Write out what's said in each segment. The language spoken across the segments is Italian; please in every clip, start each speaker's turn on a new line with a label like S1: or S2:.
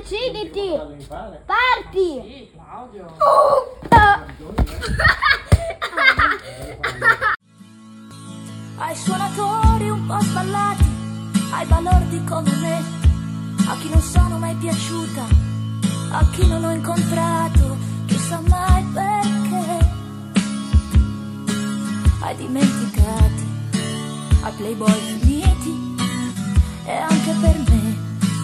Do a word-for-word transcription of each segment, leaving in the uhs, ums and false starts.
S1: deciditi! Parti!
S2: Sì, Claudio!
S3: Ai suonatori un po' sballati, ai balordi come me, a chi non sono mai piaciuta, a chi non ho incontrato, chissà mai perché, ai dimenticati, ai playboy finiti e anche per me,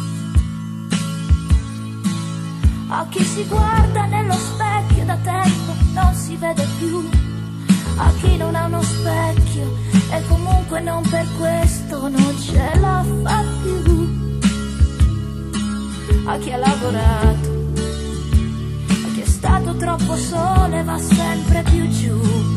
S3: a chi si guarda nello specchio da tempo non si vede più, a chi non ha uno specchio e comunque non per questo non ce la fa più, a chi ha lavorato, a chi è stato troppo solo e va sempre più giù.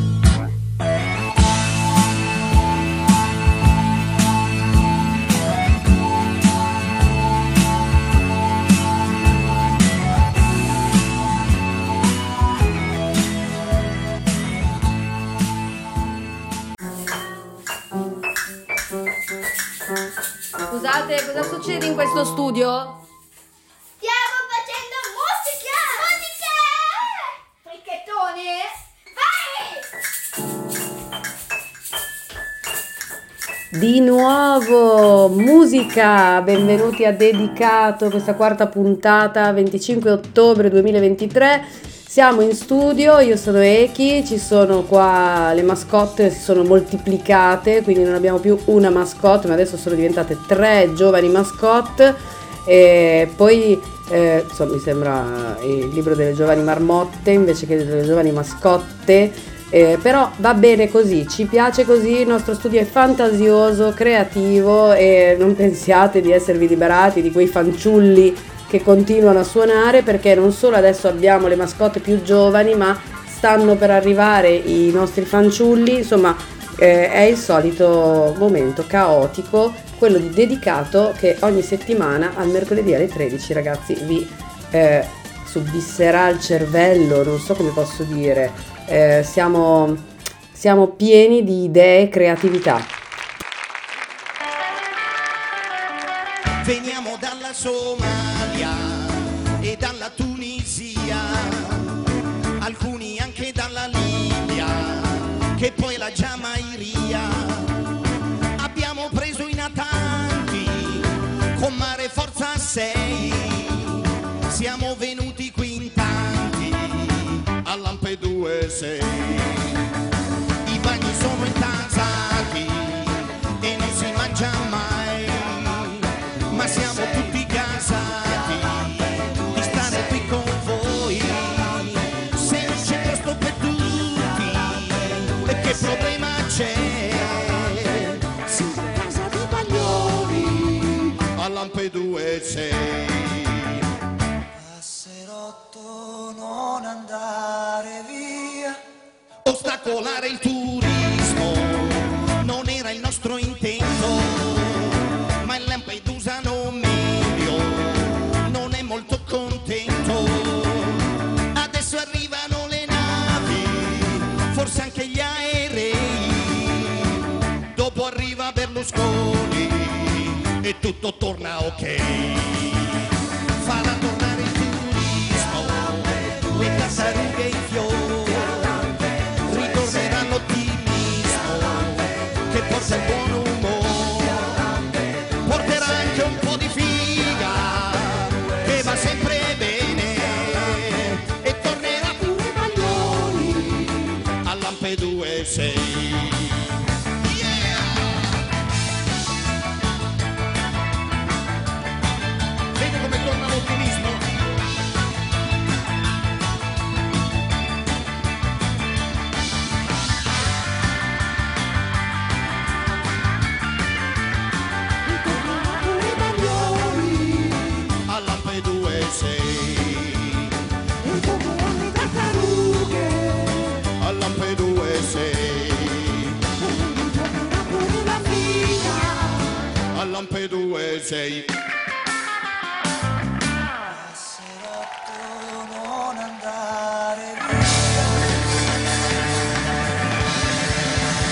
S4: Scusate, cosa succede in questo studio?
S1: Stiamo facendo musica! Fricchettoni! Vai!
S4: Di nuovo musica, benvenuti a Dedicato, questa quarta puntata, venticinque ottobre duemilaventitré. Siamo in studio, io sono Eki, ci sono qua le mascotte, si sono moltiplicate, quindi non abbiamo più una mascotte, ma adesso sono diventate tre giovani mascotte. E poi, eh, insomma, mi sembra il libro delle giovani marmotte invece che delle giovani mascotte, eh, però va bene così, ci piace così, il nostro studio è fantasioso, creativo e non pensiate di esservi liberati di quei fanciulli che continuano a suonare, perché non solo adesso abbiamo le mascotte più giovani, ma stanno per arrivare i nostri fanciulli. Insomma, eh, è il solito momento caotico, quello di Dedicato, che ogni settimana al mercoledì alle tredici, ragazzi, vi eh, subbisserà il cervello, non so come posso dire, eh, siamo, siamo pieni di idee e creatività.
S5: Veniamo dalla Somalia e dalla Tunisia, alcuni anche dalla Libia, che poi la Giamairia. Abbiamo preso i natanti con Mare Forza sei, siamo venuti qui in tanti a Lampedusa. I bagni sono intasati e non si mangia mai, ma siamo tutti gasati di stare qui con voi. Se non c'è posto per tutti, e che problema c'è? Siamo a casa di Baglioni a Lampedusa. Passerotto, non andare via, ostacolare il turismo non era il nostro intento, ma il Lampedusano medio non è molto contento. Adesso arrivano le navi, forse anche gli aerei, dopo arriva Berlusconi e tutto torna ok. Farà tornare il turismo, le tartarughe e i fiori, ritornerà l'ottimismo che porta il buon umore, porterà anche un po' di figa che va sempre bene, e tornerà pure Baglioni a Lampedusa. Vedi come torna l'ottimismo? A Lampedusa. E come le tartarughe a Lampedusa. Pure la figa a Lampedusa. Passerotto, non andare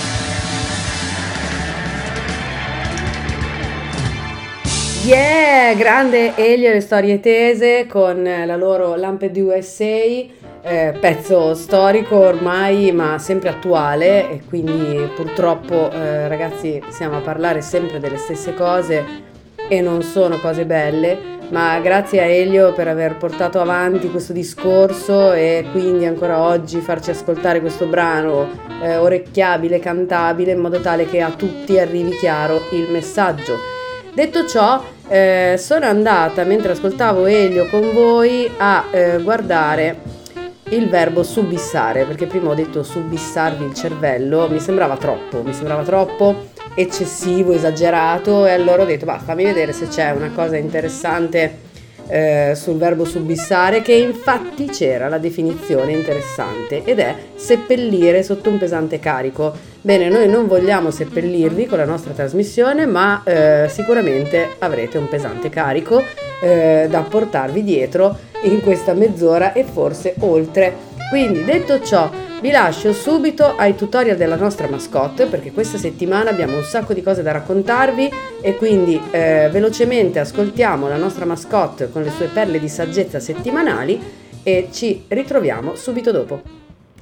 S4: Yeah, Beh, grande Elio e le storie tese con la loro Lamped U S A, eh, pezzo storico ormai ma sempre attuale, e quindi purtroppo eh, ragazzi stiamo a parlare sempre delle stesse cose e non sono cose belle, ma grazie a Elio per aver portato avanti questo discorso e quindi ancora oggi farci ascoltare questo brano eh, orecchiabile, cantabile, in modo tale che a tutti arrivi chiaro il messaggio. Detto ciò, eh, sono andata, mentre ascoltavo Elio con voi, a eh, guardare il verbo subissare, perché prima ho detto subissarvi il cervello, mi sembrava troppo, mi sembrava troppo eccessivo, esagerato, e allora ho detto, bah, fammi vedere se c'è una cosa interessante eh, sul verbo subissare, che infatti c'era la definizione interessante, ed è seppellire sotto un pesante carico. Bene, noi non vogliamo seppellirvi con la nostra trasmissione, ma eh, sicuramente avrete un pesante carico eh, da portarvi dietro in questa mezz'ora e forse oltre. Quindi, detto ciò, vi lascio subito ai tutorial della nostra mascotte, perché questa settimana abbiamo un sacco di cose da raccontarvi, e quindi eh, velocemente ascoltiamo la nostra mascotte con le sue perle di saggezza settimanali e ci ritroviamo subito dopo.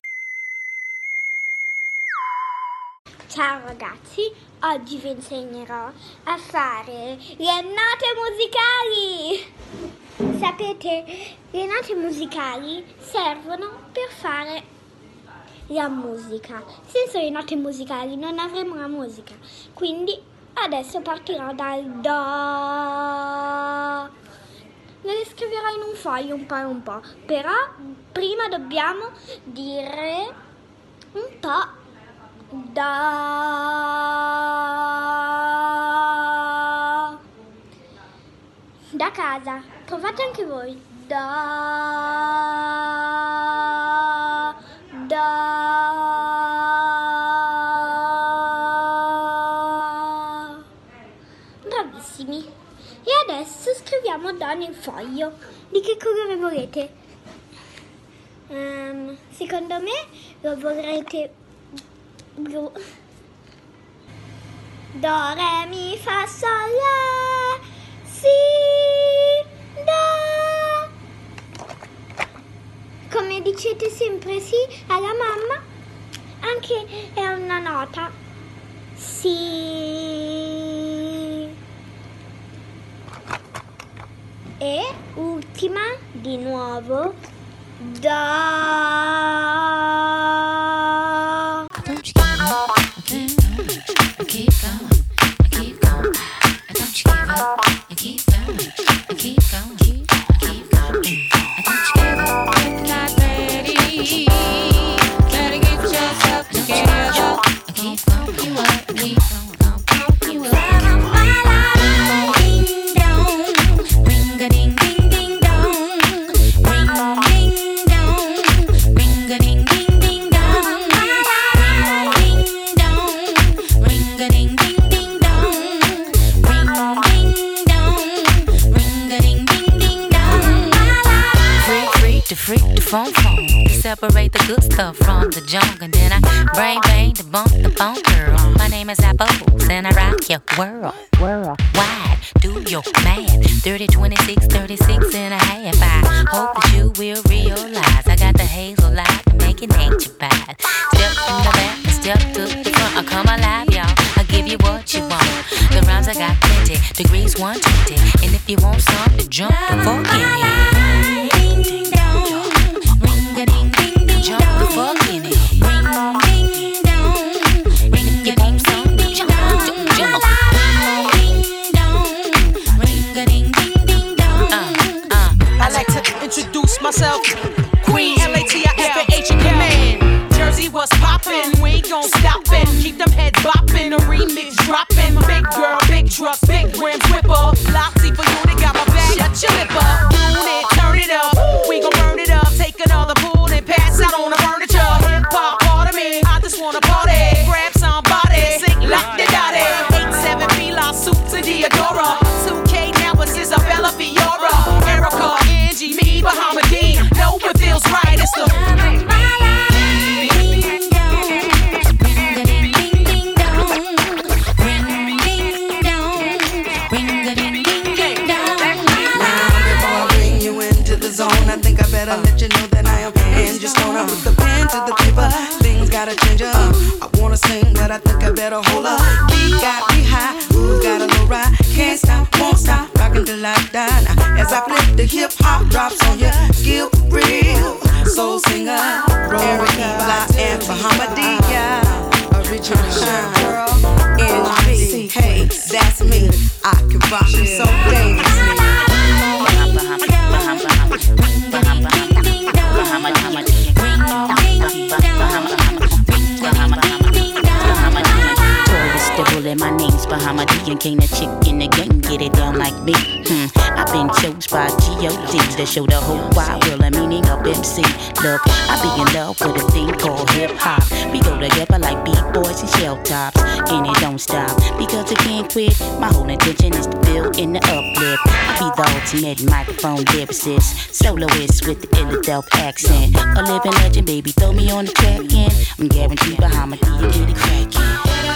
S1: Ciao ragazzi, oggi vi insegnerò a fare le note musicali. Sapete, le note musicali servono per fare la musica. Senza le note musicali non avremo la musica. Quindi adesso partirò dal Do. Le scriverò in un foglio un po' e un po'. Però prima dobbiamo dire un po' Da. Da casa, provate anche voi. Da. Da. Bravissimi. E adesso scriviamo Da nel foglio. Di che colore volete? Um, secondo me lo vorrete blu. Do, re, mi, fa, sol, la, si, do. Come dicete sempre sì alla mamma, anche è una nota. Si. E ultima, di nuovo, da.
S2: Keep going, keep going, don't you give up, you keep going, keep going, keep, keep going, don't you give up, if not ready, better get yourself together, keep going, keep going, keep going, keep going. Ding dong, ring a ding ding ding dong, ring ding dong, ring a ding ding ding dong, ring ding dong. Ring a ding ding ding dong, ring ding dong, ring a ding ding ding dong. Freak freak to freak to phone phone. You separate the good stuff from the junk, and then I brain bang to bump the phone girl. My name is Apples and I rock your world, world wide. Do your math, thirty, twenty-six, thirty-six and a half. I hope that you will realize I got the hazel light to make it ain't your bad. Step in the back, step to the front. I come alive, y'all. I give you what you want. The rhymes I got plenty, degrees one twenty. And if you want some, to jump the fuck in it. Ding dong, ring a ding ding ding, jump the fuck in it. Ring ding dong, and if you want some, to jump, jump, jump. Ding dong, ring a ding ding ding dong. Uh, uh.
S6: I like to introduce myself, Queen L A T I F A H in command. Jersey was poppin', we ain't gon' stop it. Keep them heads boppin', the remix droppin'. Big girl, big truck, big rims, whipper. Loxy for you, they got my back. Shut your lip up, tune it, turn it up. We gon' burn it up, take another pull and pass out on the furniture. Hip hop, part of me, I just wanna party. Grab somebody, sing like the daddy. eight seven Fila suits and Diodora. two K now, but Isabella Fiora. Erica, Angie, me, Bahama Dean. No, if
S7: better let you know that I am. And just gonna put the pen to the paper. Things gotta change up. I wanna sing, but I think I better hold up. We got me high, who got a low ride? Can't stop, won't stop, rockin' till I die. Now, as I flip the hip hop drops on you, skill real, soul singer, Erica, Fly, and Bahamadia. Original girl, N B, hey, that's me. I can rock you so dangerously.
S8: My name's Bahamadia, ain't a chick in the game, get it down like me. Hmm. I've been chose by G O D to show the whole wide world the meaning of M C. Look, I be in love with a thing called hip hop. We go together like beat boys and shell tops, and it don't stop because it can't quit. My whole intention is to build in the uplift. I be the ultimate microphone lyricist, soloist with the Philadelphia accent. A living legend, baby, throw me on the track and I'm guaranteed Bahamadia get it crackin'.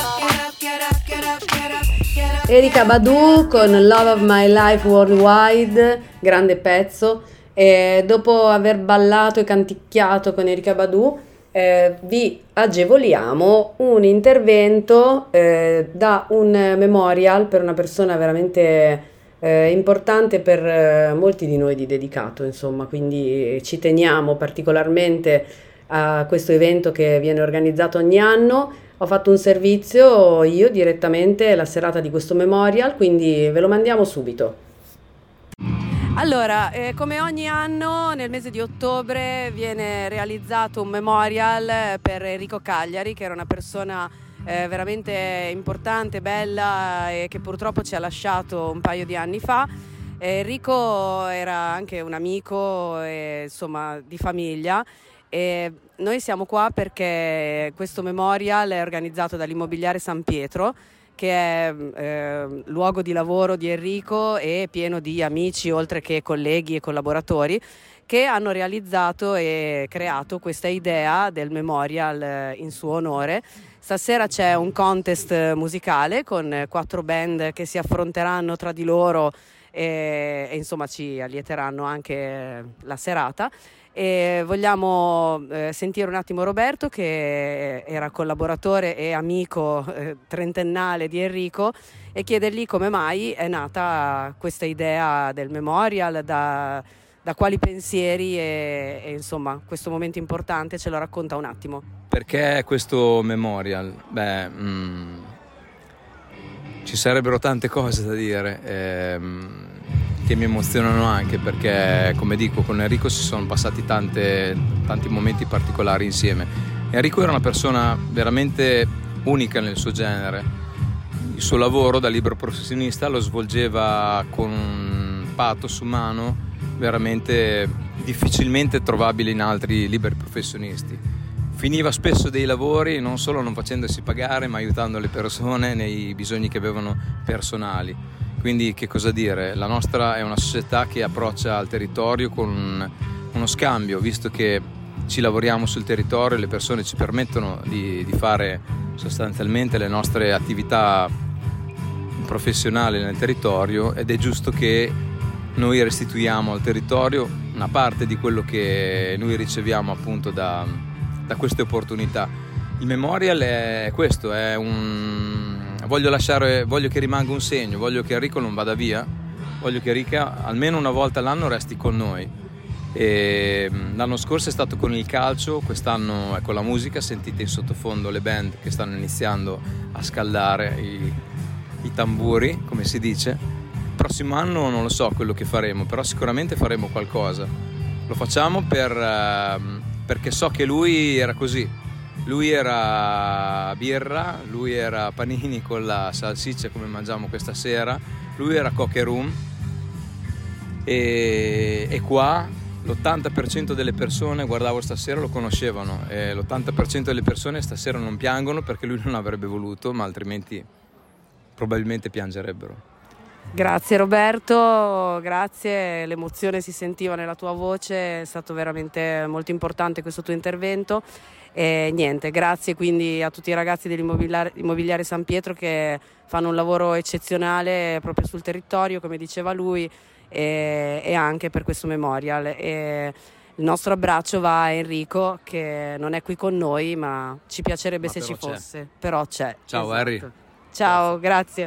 S4: Erykah Badu con Love of My Life Worldwide, grande pezzo. E dopo aver ballato e canticchiato con Erykah Badu, eh, vi agevoliamo un intervento eh, da un memorial per una persona veramente eh, importante per eh, molti di noi di Dedicato, insomma, quindi ci teniamo particolarmente a questo evento che viene organizzato ogni anno. Ho fatto un servizio io direttamente la serata di questo memorial, quindi ve lo mandiamo subito.
S9: Allora, eh, come ogni anno nel mese di ottobre viene realizzato un memorial per Enrico Cagliari, che era una persona eh, veramente importante, bella e che purtroppo ci ha lasciato un paio di anni fa. Eh, Enrico era anche un amico, eh, insomma, di famiglia. E noi siamo qua perché questo memorial è organizzato dall'Immobiliare San Pietro, che è eh, luogo di lavoro di Enrico e pieno di amici oltre che colleghi e collaboratori che hanno realizzato e creato questa idea del memorial in suo onore. Stasera c'è un contest musicale con quattro band che si affronteranno tra di loro e, e insomma ci allieteranno anche la serata. E vogliamo eh, sentire un attimo Roberto, che era collaboratore e amico eh, trentennale di Enrico, e chiedergli come mai è nata questa idea del memorial, da, da quali pensieri e, e insomma questo momento importante ce lo racconta un attimo.
S10: Perché questo memorial? Beh, mm, ci sarebbero tante cose da dire. Ehm, che mi emozionano anche perché, come dico, con Enrico si sono passati tante, tanti momenti particolari insieme. Enrico era una persona veramente unica nel suo genere. Il suo lavoro da libero professionista lo svolgeva con un pathos umano veramente difficilmente trovabile in altri liberi professionisti. Finiva spesso dei lavori non solo non facendosi pagare, ma aiutando le persone nei bisogni che avevano personali. Quindi che cosa dire? La nostra è una società che approccia al territorio con uno scambio, visto che ci lavoriamo sul territorio, le persone ci permettono di, di fare sostanzialmente le nostre attività professionali nel territorio, ed è giusto che noi restituiamo al territorio una parte di quello che noi riceviamo appunto da, da queste opportunità. Il memorial è questo, è un... Voglio lasciare, voglio che rimanga un segno, voglio che Enrico non vada via, voglio che Erykah almeno una volta all'anno resti con noi. E l'anno scorso è stato con il calcio, quest'anno è con la musica. Sentite in sottofondo le band che stanno iniziando a scaldare i, i tamburi, come si dice. Il prossimo anno non lo so quello che faremo, però sicuramente faremo qualcosa. Lo facciamo per, perché so che lui era così. Lui era birra, lui era panini con la salsiccia come mangiamo questa sera, lui era coke rum, e, e qua l'ottanta per cento delle persone, guardavo stasera, lo conoscevano, e l'ottanta per cento delle persone stasera non piangono perché lui non avrebbe voluto, ma altrimenti probabilmente piangerebbero.
S9: Grazie Roberto, grazie, l'emozione si sentiva nella tua voce, è stato veramente molto importante questo tuo intervento. E niente, grazie quindi a tutti i ragazzi dell'Immobiliare San Pietro che fanno un lavoro eccezionale proprio sul territorio, come diceva lui, e, e anche per questo memorial. E il nostro abbraccio va a Enrico, che non è qui con noi, ma ci piacerebbe
S10: Ma
S9: se ci
S10: però c'è.
S9: fosse, però c'è.
S10: Ciao,
S9: Esatto.
S10: Harry.
S9: Ciao, grazie.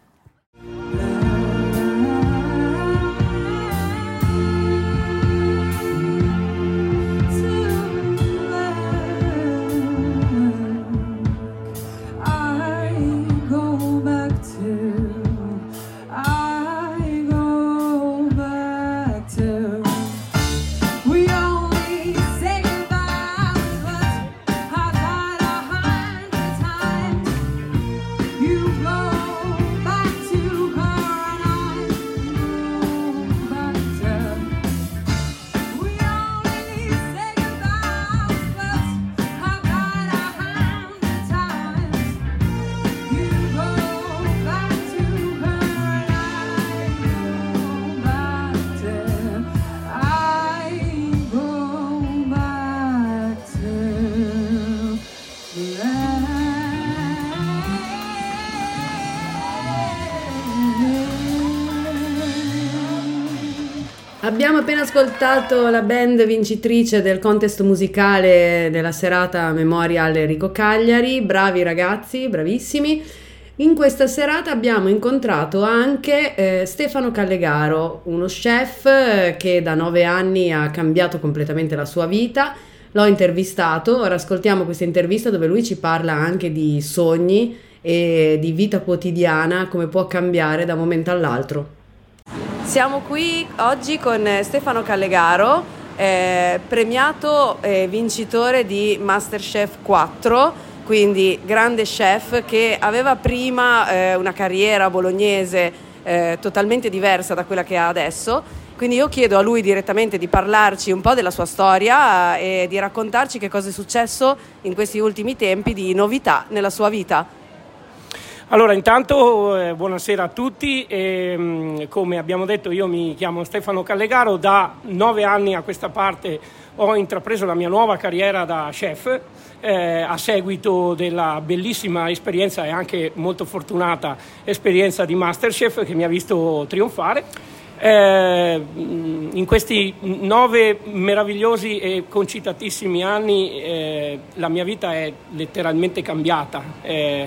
S4: Abbiamo appena ascoltato la band vincitrice del contest musicale della serata Memorial Enrico Cagliari, bravi ragazzi, bravissimi. In questa serata abbiamo incontrato anche eh, Stefano Callegaro, uno chef eh, che da nove anni ha cambiato completamente la sua vita. L'ho intervistato, ora ascoltiamo questa intervista dove lui ci parla anche di sogni e di vita quotidiana, come può cambiare da un momento all'altro.
S9: Siamo qui oggi con Stefano Callegaro, eh, premiato eh, vincitore di MasterChef quattro, quindi grande chef che aveva prima eh, una carriera bolognese eh, totalmente diversa da quella che ha adesso. Quindi io chiedo a lui direttamente di parlarci un po' della sua storia e di raccontarci che cosa è successo in questi ultimi tempi di novità nella sua vita.
S11: Allora, intanto eh, buonasera a tutti, e, mh, come abbiamo detto io mi chiamo Stefano Callegaro, da nove anni a questa parte ho intrapreso la mia nuova carriera da chef, eh, a seguito della bellissima esperienza e anche molto fortunata esperienza di MasterChef che mi ha visto trionfare. Eh, in questi nove meravigliosi e concitatissimi anni eh, la mia vita è letteralmente cambiata. Eh,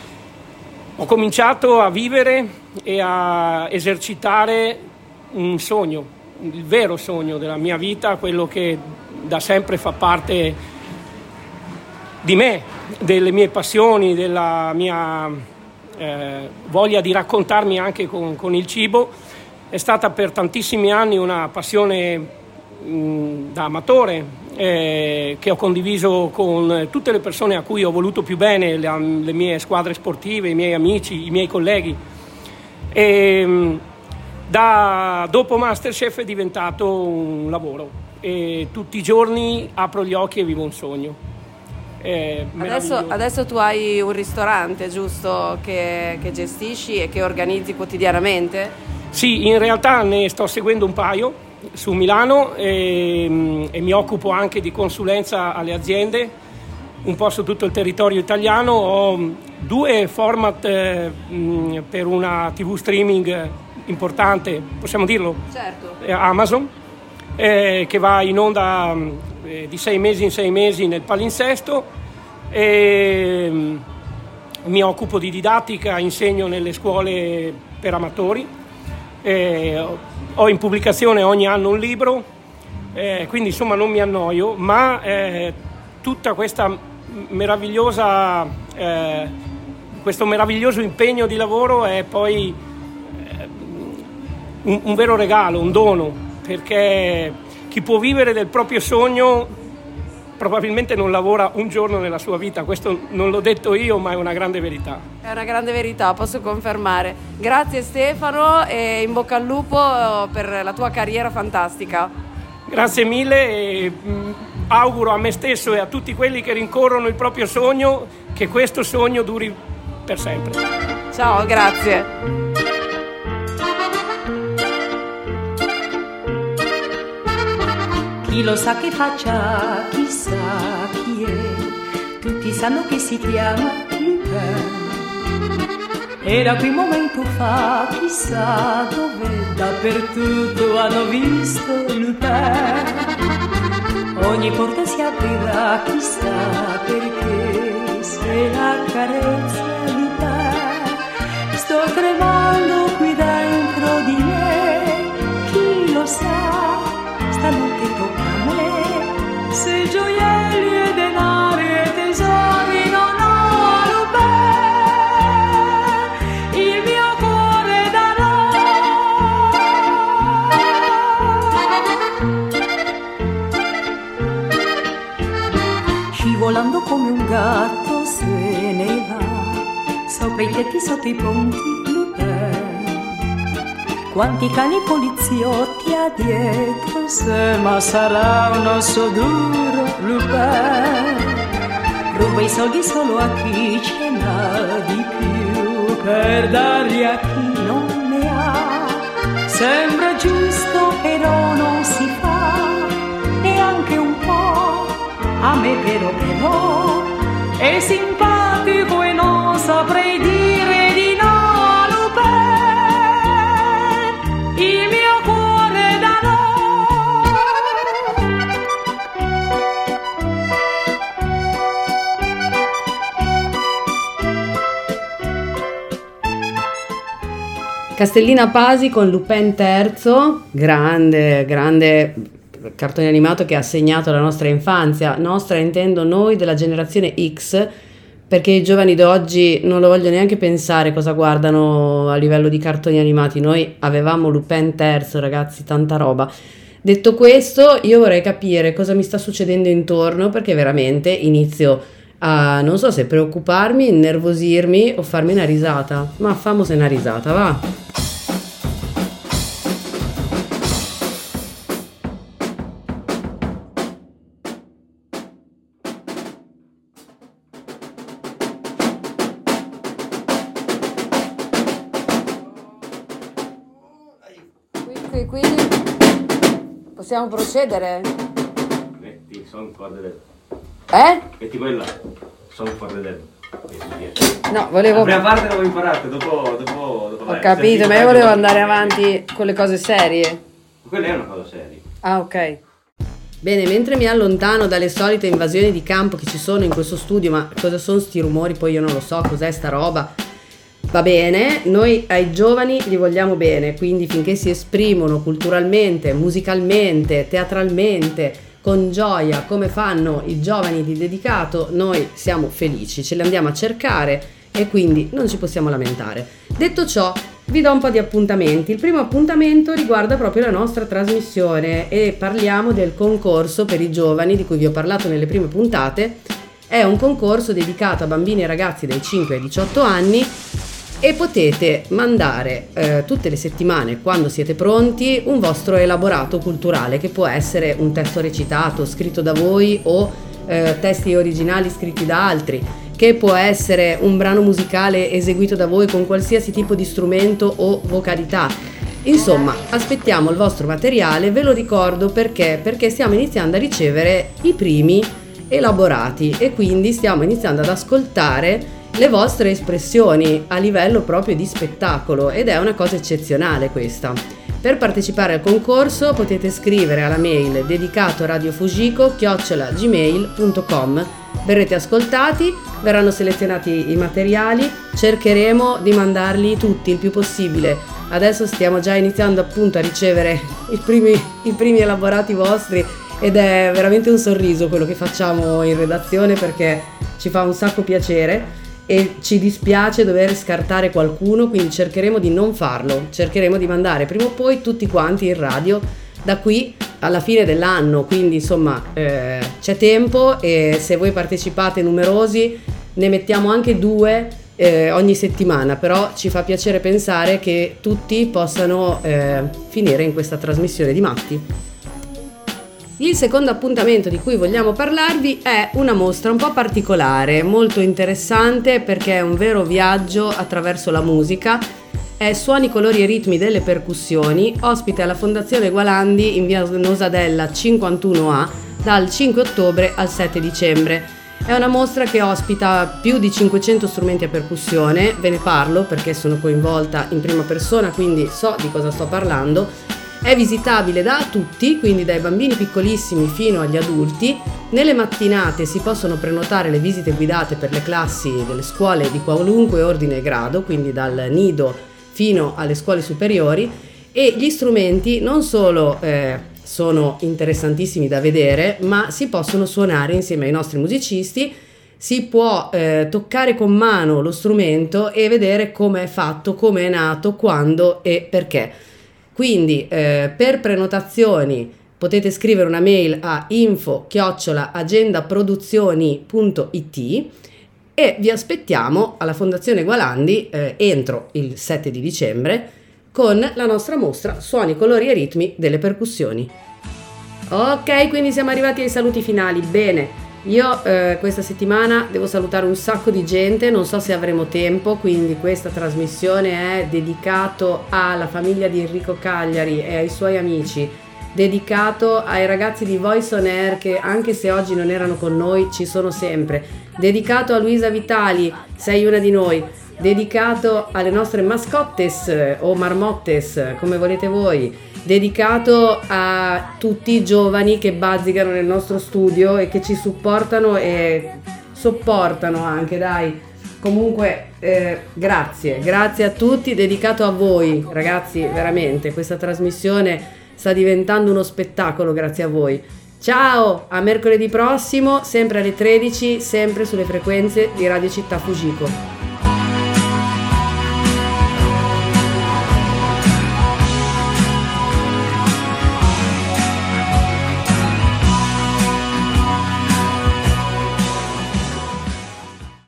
S11: Ho cominciato a vivere e a esercitare un sogno, il vero sogno della mia vita, quello che da sempre fa parte di me, delle mie passioni, della mia eh, voglia di raccontarmi anche con, con il cibo. È stata per tantissimi anni una passione mh, da amatore, Eh, che ho condiviso con tutte le persone a cui ho voluto più bene, le, le mie squadre sportive, i miei amici, i miei colleghi. E, da, dopo MasterChef è diventato un lavoro e tutti i giorni apro gli occhi e vivo un sogno.
S9: Adesso, adesso tu hai un ristorante, giusto, che, che gestisci e che organizzi quotidianamente?
S11: Sì, in realtà ne sto seguendo un paio su Milano e, e mi occupo anche di consulenza alle aziende un po' su tutto il territorio italiano. Ho due format eh, mh, per una tivù streaming importante, possiamo dirlo?
S9: Certo.
S11: Eh, Amazon, eh, che va in onda eh, di sei mesi in sei mesi nel palinsesto. E, mh, mi occupo di didattica, insegno nelle scuole per amatori. Eh, ho in pubblicazione ogni anno un libro, eh, quindi insomma non mi annoio, ma eh, tutta questa meravigliosa eh, questo meraviglioso impegno di lavoro è poi eh, un, un vero regalo, un dono, perché chi può vivere del proprio sogno probabilmente non lavora un giorno nella sua vita. Questo non l'ho detto io, ma è una grande verità.
S9: È una grande verità, posso confermare. Grazie Stefano e in bocca al lupo per la tua carriera fantastica.
S11: Grazie mille e mh, auguro a me stesso e a tutti quelli che rincorrono il proprio sogno che questo sogno duri per sempre.
S9: Ciao, grazie.
S12: Chi lo sa che faccia, chissà chi è, tutti sanno che si chiama Lupin. Era qui un momento fa, chissà dove, dappertutto hanno visto Lupin. ogni porta si aprirà, chissà perché, se la carezza di te. Sto tremando qui dentro di me, chi lo sa, stanotte tocca a me. Se gioielli e denari e tesori non ho, Lupin, il mio cuore darò. Scivolando come un gatto se ne va, sopra i tetti, sotto i ponti, Lupin. Quanti cani poliziotti ha dietro se, ma sarà un osso duro, Lupin. Ruba i soldi solo a chi ce n'ha di più, per darli a chi non ne ha. Sembra giusto però non si fa, neanche un po'. A me però però è simpatico e non saprei dire di no. Il mio cuore darò.
S4: Castellina Pasi con Lupin terzo, grande, grande cartone animato che ha segnato la nostra infanzia, nostra intendo noi della generazione X, perché i giovani d'oggi non lo voglio neanche pensare cosa guardano a livello di cartoni animati. Noi avevamo Lupin terzo, ragazzi, tanta roba. Detto questo, io vorrei capire cosa mi sta succedendo intorno, perché veramente inizio a, non so se preoccuparmi, innervosirmi o farmi una risata. Ma famose una risata, va! Quindi possiamo procedere?
S13: Metti son fuori del.
S4: Eh?
S13: Metti quella. Son fuori del.
S4: No, volevo.
S13: La prima parte l'avevo imparata, dopo. dopo, dopo
S4: Ho capito, ma io volevo andare avanti con le cose serie.
S13: Quella è una cosa seria.
S4: Ah, ok. Bene, mentre mi allontano dalle solite invasioni di campo che ci sono in questo studio, ma cosa sono sti rumori? Poi io non lo so, cos'è sta roba? Va bene, noi ai giovani gli vogliamo bene, quindi finché si esprimono culturalmente, musicalmente, teatralmente, con gioia, come fanno i giovani di Dedicato, noi siamo felici, ce li andiamo a cercare e quindi non ci possiamo lamentare. Detto ciò, vi do un po' di appuntamenti. Il primo appuntamento riguarda proprio la nostra trasmissione e parliamo del concorso per i giovani di cui vi ho parlato nelle prime puntate. È un concorso dedicato a bambini e ragazzi dai cinque ai diciotto anni e potete mandare eh, tutte le settimane, quando siete pronti, un vostro elaborato culturale, che può essere un testo recitato, scritto da voi, o eh, testi originali scritti da altri, che può essere un brano musicale eseguito da voi con qualsiasi tipo di strumento o vocalità. Insomma, aspettiamo il vostro materiale, ve lo ricordo perché, perché stiamo iniziando a ricevere i primi elaborati e quindi stiamo iniziando ad ascoltare le vostre espressioni a livello proprio di spettacolo ed è una cosa eccezionale questa. Per partecipare al concorso potete scrivere alla mail dedicato radiofujiko chiocciola gmail punto com. Verrete ascoltati, verranno selezionati i materiali, cercheremo di mandarli tutti il più possibile. Adesso stiamo già iniziando appunto a ricevere i primi, i primi elaborati vostri ed è veramente un sorriso quello che facciamo in redazione perché ci fa un sacco piacere. E ci dispiace dover scartare qualcuno, quindi cercheremo di non farlo, cercheremo di mandare prima o poi tutti quanti in radio da qui alla fine dell'anno, quindi insomma eh, c'è tempo e se voi partecipate numerosi ne mettiamo anche due eh, ogni settimana, però ci fa piacere pensare che tutti possano eh, finire in questa trasmissione di matti. Il secondo appuntamento di cui vogliamo parlarvi è una mostra un po' particolare, molto interessante perché è un vero viaggio attraverso la musica. È Suoni, colori e ritmi delle percussioni, ospite alla Fondazione Gualandi in via Nosadella cinquantuno A dal cinque ottobre al sette dicembre. È una mostra che ospita più di cinquecento strumenti a percussione, ve ne parlo perché sono coinvolta in prima persona, quindi so di cosa sto parlando. È visitabile da tutti, quindi dai bambini piccolissimi fino agli adulti. Nelle mattinate si possono prenotare le visite guidate per le classi delle scuole di qualunque ordine e grado, quindi dal nido fino alle scuole superiori, e gli strumenti non solo eh, sono interessantissimi da vedere, ma si possono suonare insieme ai nostri musicisti. Si può eh, toccare con mano lo strumento e vedere come è fatto, come è nato, quando e perché. Quindi eh, per prenotazioni potete scrivere una mail a info chiocciola agendaproduzioni punto it e vi aspettiamo alla Fondazione Gualandi eh, entro il sette di dicembre con la nostra mostra Suoni, colori e ritmi delle percussioni. Ok, quindi siamo arrivati ai saluti finali. Bene. Io eh, questa settimana devo salutare un sacco di gente, non so se avremo tempo, quindi questa trasmissione è dedicato alla famiglia di Enrico Cagliari e ai suoi amici, dedicato ai ragazzi di Voice on Air che anche se oggi non erano con noi ci sono sempre, dedicato a Luisa Vitali, sei una di noi, dedicato alle nostre mascottes o marmottes, come volete voi, dedicato a tutti i giovani che bazzicano nel nostro studio e che ci supportano e sopportano anche, dai. Comunque eh, grazie, grazie a tutti, dedicato a voi ragazzi, veramente questa trasmissione sta diventando uno spettacolo grazie a voi. Ciao, a mercoledì prossimo, sempre alle tredici, sempre sulle frequenze di Radio Città Fujiko.